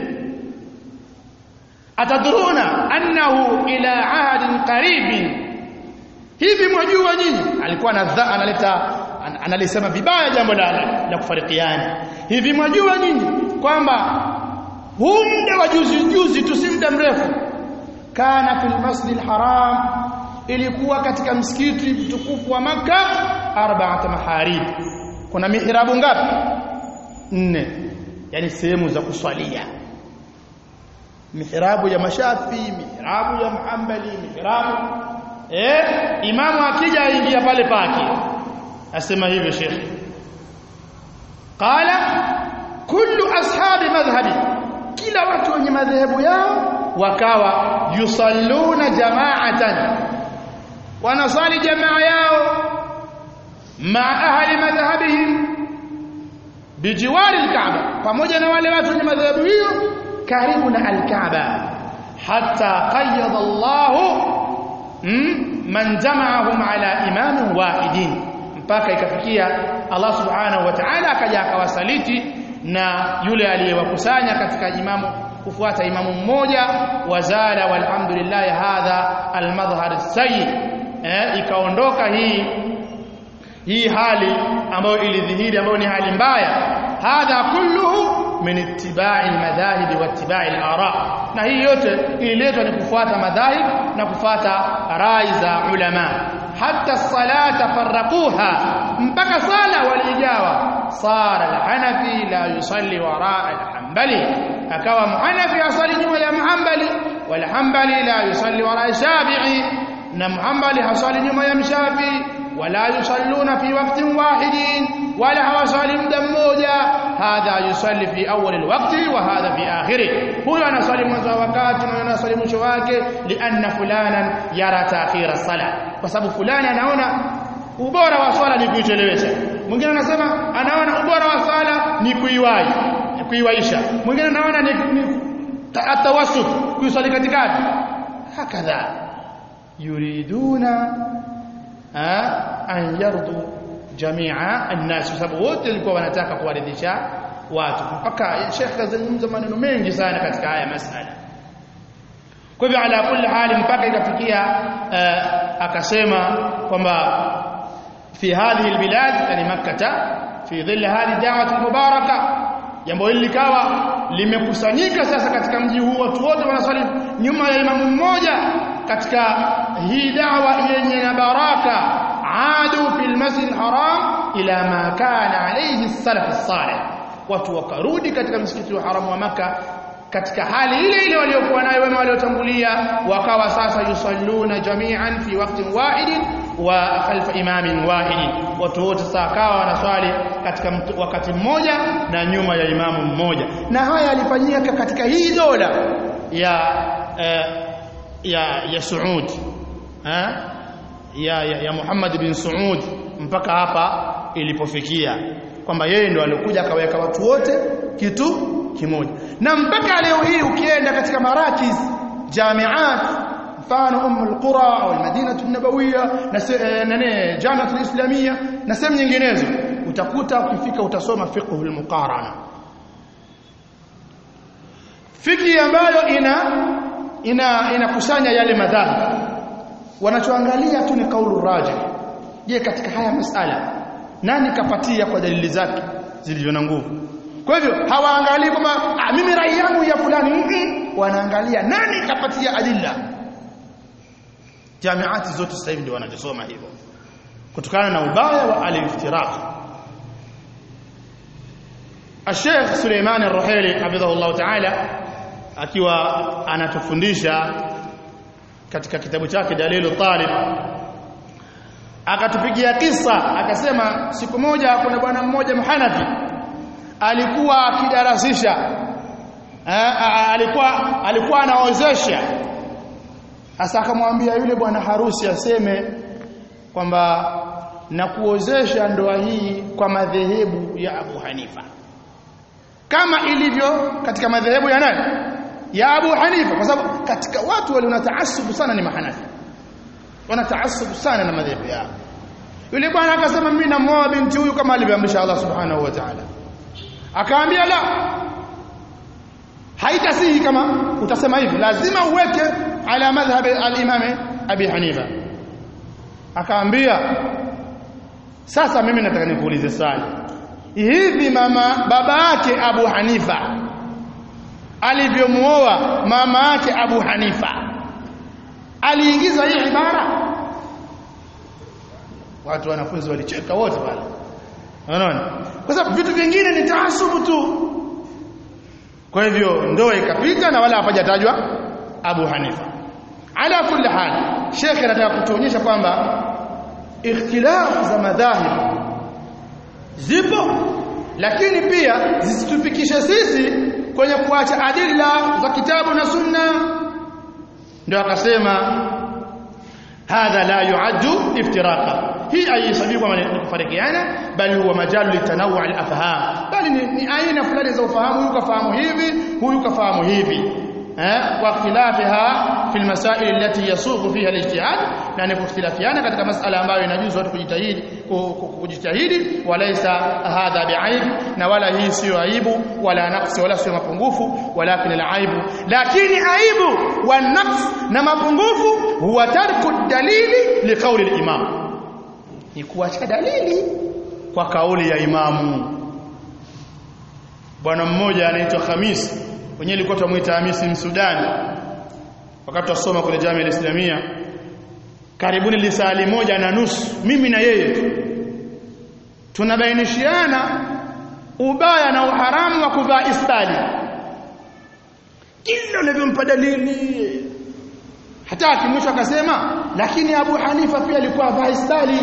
atadruna annahu ila ahadin qaribin hivi mwajua nyinyi alikuwa analeta analisema vibaya jambo la la kufarikiana hivi mwajua nyinyi kwamba huu muda wa juzi juzi tu si muda mrefu kana fil masjidil haram ilikuwa katika msikiti mtukufu wa Makkah arba'at maharib kuna mihrabu ngapi nne yani sehemu za kuswalia mihrabu ya Mashafi mihrabu ya Muhammali mihrabu eh imamu akija aingia pale pake asema hivyo shekhi qala kullu ashabi madhhabi kila watu wenye madhehebu yao wakawa yusalluna jama'atan wanasali jamaa yao ma ahli madhhabihim bijiwari al-Kaaba pamoja na wale watu wenye madhehebu hiyo karibu na al-Kaaba hatta qayyada Allah man jama'ahum ala imam wahidin mpaka ikafikia Allah subhanahu wa ta'ala akaja akawasaliti na yule aliyewakusanya katika imamu kufuata imamu mmoja wazala walhamdulillah hadha almadhhar sayyi eh ikaondoka hii hii hali ambayo ilidhihiri ambayo ni hali mbaya hadha kulluhu min ittiba'i almadhahib wa ittiba'i al-ara na hii yote ililetwa ni kufuata madhahib na kufuata rai za ulama hatta salata farraquha mpaka sala walijawa sara al-hanafi la yusalli wara al-hanbali akawa muhanafi asali nyuma ya muhanbali wal hanbali la yusalli wara shafi'i na muhanbali hasali nyuma ya mshafi wala yusalluna fi waqtin wahidin wala hawasali muda mmoja hadha yusalli fi awwal alwaqti wa hadha fi akhirih huyo anasali mwanzo wa wakati na anasali mwisho wake lianna fulanan yara ta'khir as-salah kwa sababu fulani anaona ubora wa swala ni kuichelewesha mwingine anasema anaona ubora wa swala ni kuiwahi kuiwaisha mwingine anaona ni, ni atawasut kuisali katikati hakadha yuriduna an yardu jami'a an-nas sababu wote walikuwa wanataka kuwaridhisha watu mpaka Sheikh kazungumza maneno mengi sana katika haya masala kwa hivyo ala kulli hali mpaka ikafikia akasema kwamba fi hadhihi albilad yani makkah fi dhill hadhihi da'wat almubaraka jambo hili likawa limekusanyika sasa katika mji huu watu wote wanasali nyuma ya imamu mmoja katika hii da'wa yenye baraka adu fil masjid haram ila ma kana alayhi as-salaf as-salih watu wakarudi katika msikiti wa haramu wa Makkah katika hali ile ile waliokuwa nayo wema waliotangulia, wakawa sasa yusalluna jami'an fi waqtin wahidin wa khalfa imamin wahidin, watu wote sasa kawa wanaswali katika wakati mmoja na nyuma ya imamu mmoja. Na haya yalifanyika katika hii dola ya eh, ya ya Saud eh ya, ya ya Muhammad bin Saud, mpaka hapa ilipofikia kwamba yeye ndo alikuja akaweka watu wote kitu kimoja. Na mpaka leo hii ukienda katika marakiz jamiat, mfano Ummul Qura au Madinah an-Nabawiyya na nene Jamiat al-Islamiyya na sehemu nyinginezo, utakuta ukifika utasoma fiqh al-muqarana, fiki ambayo ina ina inakusanya yale madhhabi. Wanachoangalia tu ni kaulu rajih. Je, katika haya masala nani kapatia kwa dalili zake zilizo na nguvu? Kwa hivyo hawaangalii kwamba ah, mimi rai yangu ya fulani, mm, wanaangalia nani kapatia adilla. Jamiati zote sasa hivi ndio wanajisoma hivyo kutokana na ubaya wa al-iftiraq. Sheikh Suleiman Ar-Ruhaili hafidhahullah ta'ala akiwa anatufundisha katika kitabu chake Dalilu Talib akatupigia kisa, akasema siku moja kuna bwana mmoja Mhanafi alikuwa akidarasisha, alikuwa alikuwa anaozesha. Sasa akamwambia yule bwana harusi aseme kwamba na kuozesha ndoa hii kwa madhehebu ya Abu Hanifa, kama ilivyo katika madhehebu ya nani? Ya Abu Hanifa. Kwa sababu katika watu wale wanataassubu sana ni Mahanafi, wanataassubu sana na madhehebu yao. Yule bwana akasema mimi namuoa binti huyu kama alivyoamrisha Allah subhanahu wa ta'ala. Akaambia la, haitasihi kama utasema hivyo, lazima uweke ala madhhab al-Imam Abi Hanifa. Akaambia sasa mimi nataka nikuulize swali, hivi mama baba yake Abu Hanifa alivyomuoa mama yake Abu Hanifa aliingiza hii ibara? Watu wanafunzi walicheka wote pale, unaona, kwa sababu vitu vingine ni taasubu tu. Kwa hivyo ndoa ikapita na wala hapajatajwa Abu Hanifa. Ala kulli hal, Sheikh anataka kutuonyesha kwamba ikhtilaf za madhahib zipo, lakini pia zisitufikishe sisi kwenye kuacha adilla za kitabu na sunna. Ndio akasema hadha la yu'addu iftiraqa, hii haihesabiwi kama ni kufarikiana, bali huwa majalu litanawu' al-afham, bali ni, ni aina fulani za ufahamu. Huyu kafahamu hivi, huyu kafahamu hivi, eh, wa khilafiha fi al-masail allati yasughu fiha al-ijtihad, na ni kukhtilafiana katika masala ambayo inajuzu watu kujitahidi kujitahidi. Walaysa hadha bi'aib, na wala hii sio aibu wala naqsi wala sio mapungufu, walakin al-aibu, lakini aibu wa naqs na mapungufu huwa tarku dalili liqauli al-imam, ni kuacha dalili kwa kauli ya imamu. Bwana mmoja anaitwa Khamis, wenyewe alikuwa tumuita Hamisi Msudani, wakati wasoma kule Jamia al-Islamia karibuni lisali moja na nusu, mimi na yeye tunabainishiana ubaya na uharamu wa kuvaa istali, kila unavyompa dalili. Hata akimwisho akasema lakini Abu Hanifa pia alikuwa avaa istali.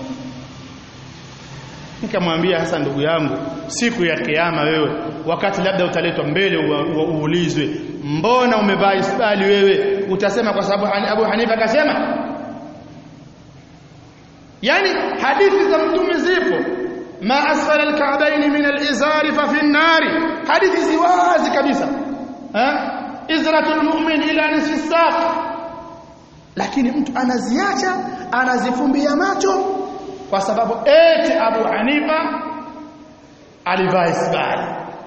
Nikamwambia hasa ndugu yangu, siku ya kiyama wewe, wakati labda utaletwa mbele uulizwe mbona umevaa istali wewe, utasema kwa sababu Abu Hanifa akasema? Yani hadithi za mtume zipo, ma asfala al-ka'bayn min al-izari fa fi an-nar, hadithi ziwazi kabisa, ha izratul mu'min ila nisfi as-saq, lakini mtu anaziacha, anazifumbia macho kwa sababu eti Abu Hanifa alivaa isbali.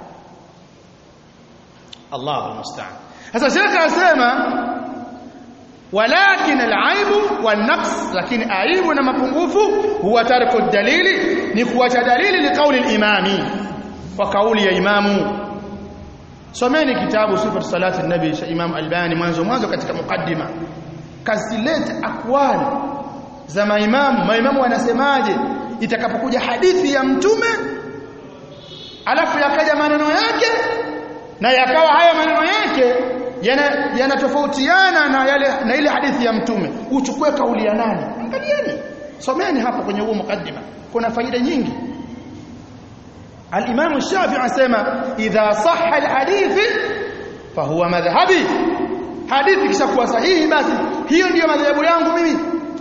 Allahu musta'an. Sasa Sheikh anasema walakin al-aibu wan-naqs, lakini aibu na mapungufu huwa tarku dalili, ni kuacha dalili li kauli al-imami, kwa kauli ya imamu. Someni kitabu Sifatu Salati an-Nabi cha Imam Albani, mwanzo mwanzo katika mukaddima kazileta akwali za maimamu. Maimamu wanasemaje itakapokuja hadithi ya mtume alafu yakaja maneno yake na yakawa haya maneno yake yanatofautiana yana na yale na ile hadithi ya mtume, uchukue kauli ya nani? Angalieni, someni hapa kwenye huo mukaddima, kuna faida nyingi. Al-Imam Shafi'i anasema idha sahha al-hadith fa huwa madhhabi, hadithi kishakuwa sahihi basi hiyo ndiyo madhehebu yangu mimi.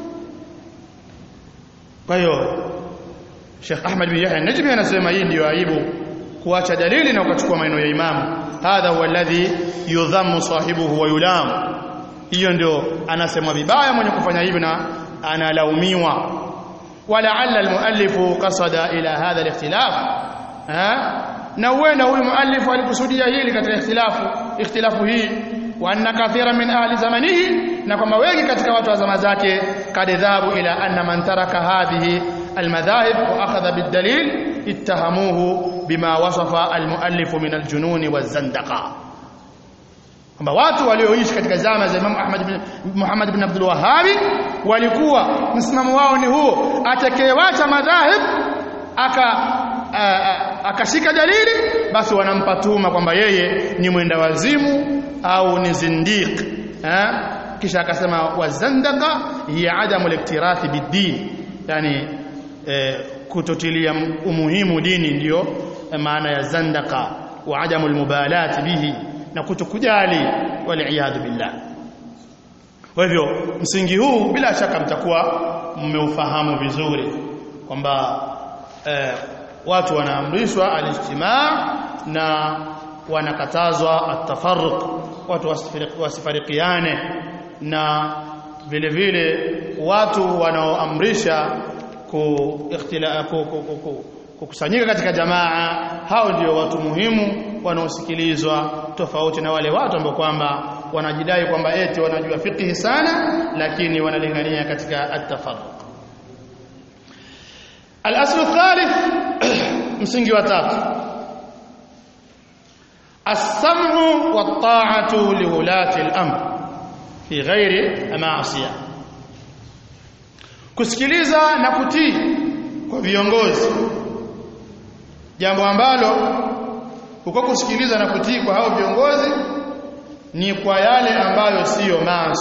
Kwa hiyo Sheikh Ahmad bin Yahya an-Najmi anasema hii ndiyo aibu, kuacha dalili na ukachukua maneno ya imamu. Hadha huwa alladhi yudhammu sahibuhu wa yulam, hiyo ndio anasemwa vibaya mwenye kufanya hivi na analaumiwa. Wala'alla al-muallifu qasada ila hadha al-ikhtilaf, na huenda huyu muallifu alikusudia hili katika ikhtilafu ikhtilafu hii, wa anna kathira min ahli zamanihi, na kwamba wengi katika watu wa zama zake kadhabu ila anna man taraka hadhihi almadhahib wa akhadha bidalil ittahamuhu bima wasafa almuallif min aljununi wazandaqa, kwamba watu walioishi katika zama za Imam Ahmad bin Muhammad bin Abdul Wahhab walikuwa msimamo wao ni huo, atakayewacha madhahib aka akashika dalili basi wanampa tuhuma kwamba yeye ni mwenda wazimu au ni zindiq. eh kisha akasema wazandaka hiya adamu al-iktirathi bid-din, yani eh, kutotilia umuhimu dini ndio maana ya zandaka, wa adamu al-mubalati bihi, na kutokujali, wal-iyad billah. Kwa hivyo msingi huu bila shaka mtakuwa mmeufahamu vizuri kwamba eh, watu wanaamrishwa al-ijtimaa na wanakatazwa at-tafarruq, watu wasifarikiane, na vile vile watu wanaoamrisha kukusanyika katika jamaa, hao ndio watu muhimu wanaosikilizwa, tofauti na wale watu ambao kwamba wanajidai kwamba eti wanajua fiqh sana lakini wanalingania katika at-tafarruq. Al-asl ath-thalith, msingi wa tatu, as-sam'u wat-ta'atu li ulati al-amr fi ghairi ma'siyah, kusikiliza na kutii kwa viongozi, jambo ambalo uko kusikiliza na kutii kwa hao viongozi ni kwa yale ambayo sio maasi.